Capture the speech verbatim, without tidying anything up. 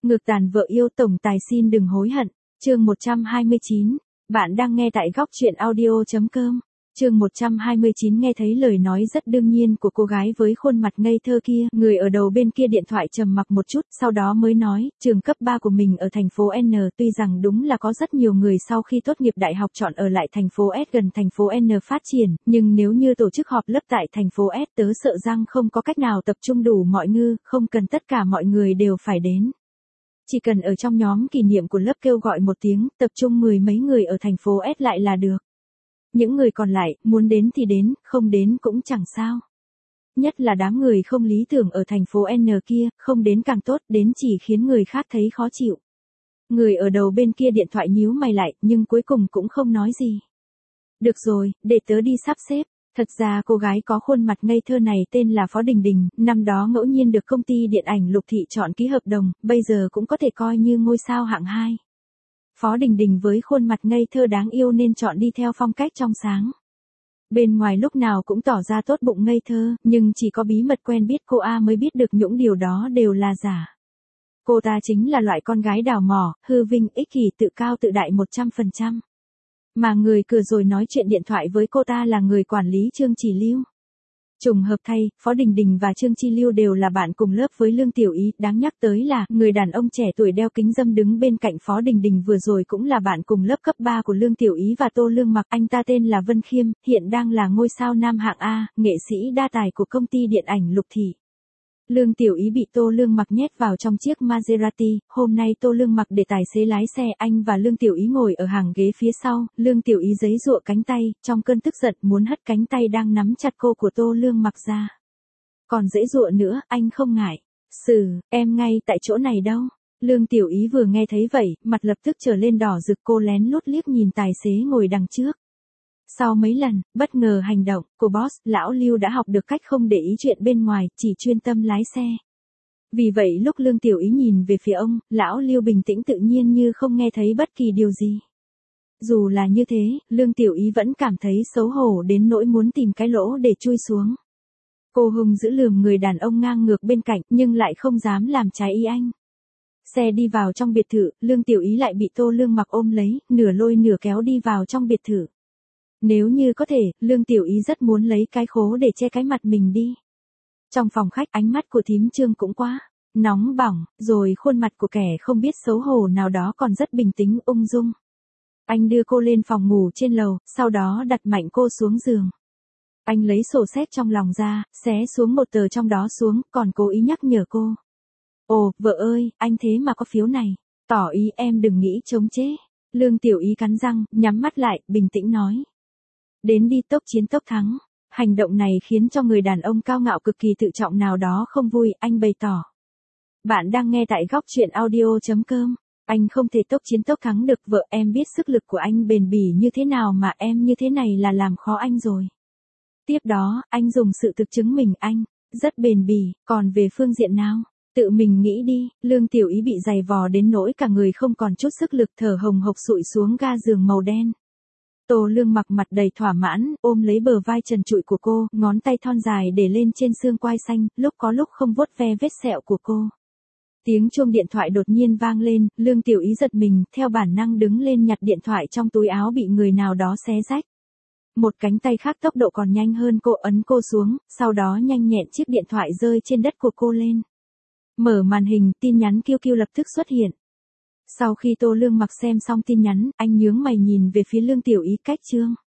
Ngược tàn vợ yêu tổng tài xin đừng hối hận. Chương một trăm hai mươi chín. Bạn đang nghe tại góc truyện audio chấm com. Chương một trăm hai mươi chín nghe thấy lời nói rất đương nhiên của cô gái với khuôn mặt ngây thơ kia, người ở đầu bên kia điện thoại trầm mặc một chút, sau đó mới nói, trường cấp ba của mình ở thành phố N, tuy rằng đúng là có rất nhiều người sau khi tốt nghiệp đại học chọn ở lại thành phố S gần thành phố N phát triển, nhưng nếu như tổ chức họp lớp tại thành phố S tớ sợ rằng không có cách nào tập trung đủ mọi ngư, không cần tất cả mọi người đều phải đến. Chỉ cần ở trong nhóm kỷ niệm của lớp kêu gọi một tiếng, tập trung mười mấy người ở thành phố S lại là được. Những người còn lại, muốn đến thì đến, không đến cũng chẳng sao. Nhất là đám người không lý tưởng ở thành phố N kia, không đến càng tốt, đến chỉ khiến người khác thấy khó chịu. Người ở đầu bên kia điện thoại nhíu mày lại, nhưng cuối cùng cũng không nói gì. Được rồi, để tớ đi sắp xếp. Thật ra cô gái có khuôn mặt ngây thơ này tên là Phó Đình Đình, năm đó ngẫu nhiên được công ty điện ảnh Lục Thị chọn ký hợp đồng, bây giờ cũng có thể coi như ngôi sao hạng hai. Phó Đình Đình với khuôn mặt ngây thơ đáng yêu nên chọn đi theo phong cách trong sáng. Bên ngoài lúc nào cũng tỏ ra tốt bụng ngây thơ, nhưng chỉ có bí mật quen biết cô A mới biết được những điều đó đều là giả. Cô ta chính là loại con gái đào mỏ, hư vinh, ích kỷ, tự cao tự đại một trăm phần trăm. Mà người vừa rồi nói chuyện điện thoại với cô ta là người quản lý Trương Chỉ Lưu. Trùng hợp thay, Phó Đình Đình và Trương Chi Lưu đều là bạn cùng lớp với Lương Tiểu Ý, đáng nhắc tới là, người đàn ông trẻ tuổi đeo kính râm đứng bên cạnh Phó Đình Đình vừa rồi cũng là bạn cùng lớp cấp ba của Lương Tiểu Ý và Tô Lương Mặc, anh ta tên là Vân Khiêm, hiện đang là ngôi sao nam hạng A, nghệ sĩ đa tài của công ty điện ảnh Lục Thị. Lương Tiểu Ý bị Tô Lương Mặc nhét vào trong chiếc Maserati, hôm nay Tô Lương Mặc để tài xế lái xe, anh và Lương Tiểu Ý ngồi ở hàng ghế phía sau, Lương Tiểu Ý giãy giụa cánh tay, trong cơn tức giận muốn hất cánh tay đang nắm chặt cô của Tô Lương Mặc ra. Còn giãy giụa nữa, anh không ngại. Xử, em ngay tại chỗ này đâu. Lương Tiểu Ý vừa nghe thấy vậy, mặt lập tức trở lên đỏ rực, cô lén lút liếc nhìn tài xế ngồi đằng trước. Sau mấy lần, bất ngờ hành động của boss, lão Lưu đã học được cách không để ý chuyện bên ngoài, chỉ chuyên tâm lái xe. Vì vậy lúc Lương Tiểu Ý nhìn về phía ông, lão Lưu bình tĩnh tự nhiên như không nghe thấy bất kỳ điều gì. Dù là như thế, Lương Tiểu Ý vẫn cảm thấy xấu hổ đến nỗi muốn tìm cái lỗ để chui xuống. Cô hùng giữ lườm người đàn ông ngang ngược bên cạnh, nhưng lại không dám làm trái ý anh. Xe đi vào trong biệt thự, Lương Tiểu Ý lại bị Tô Lương Mặc ôm lấy, nửa lôi nửa kéo đi vào trong biệt thự. Nếu như có thể, Lương Tiểu Ý rất muốn lấy cái khố để che cái mặt mình đi. Trong phòng khách, ánh mắt của thím Trương cũng quá nóng bỏng, rồi khuôn mặt của kẻ không biết xấu hổ nào đó còn rất bình tĩnh ung dung. Anh đưa cô lên phòng ngủ trên lầu, sau đó đặt mạnh cô xuống giường. Anh lấy sổ sách trong lòng ra, xé xuống một tờ trong đó xuống, còn cố ý nhắc nhở cô. Ồ, vợ ơi, anh thế mà có phiếu này. Tỏ ý em đừng nghĩ chống chế. Lương Tiểu Ý cắn răng, nhắm mắt lại, bình tĩnh nói. Đến đi tốc chiến tốc thắng. Hành động này khiến cho người đàn ông cao ngạo cực kỳ tự trọng nào đó không vui, anh bày tỏ. Bạn đang nghe tại góc truyện audio chấm com. Anh không thể tốc chiến tốc thắng được, vợ em biết sức lực của anh bền bỉ như thế nào mà em như thế này là làm khó anh rồi. Tiếp đó, anh dùng sự thực chứng minh anh rất bền bỉ, còn về phương diện nào? Tự mình nghĩ đi. Lương Tiểu Ý bị giày vò đến nỗi cả người không còn chút sức lực, thở hồng hộc sụi xuống ga giường màu đen. Tô Lương Mặc mặt đầy thỏa mãn, ôm lấy bờ vai trần trụi của cô, ngón tay thon dài để lên trên xương quai xanh, lúc có lúc không vuốt ve vết sẹo của cô. Tiếng chuông điện thoại đột nhiên vang lên, Lương Tiểu Ý giật mình, theo bản năng đứng lên nhặt điện thoại trong túi áo bị người nào đó xé rách. Một cánh tay khác tốc độ còn nhanh hơn cô ấn cô xuống, sau đó nhanh nhẹn chiếc điện thoại rơi trên đất của cô lên. Mở màn hình, tin nhắn Q Q lập tức xuất hiện. Sau khi Tô Lương Mặc xem xong tin nhắn, anh nhướng mày nhìn về phía Lương Tiểu Ý, cách chương.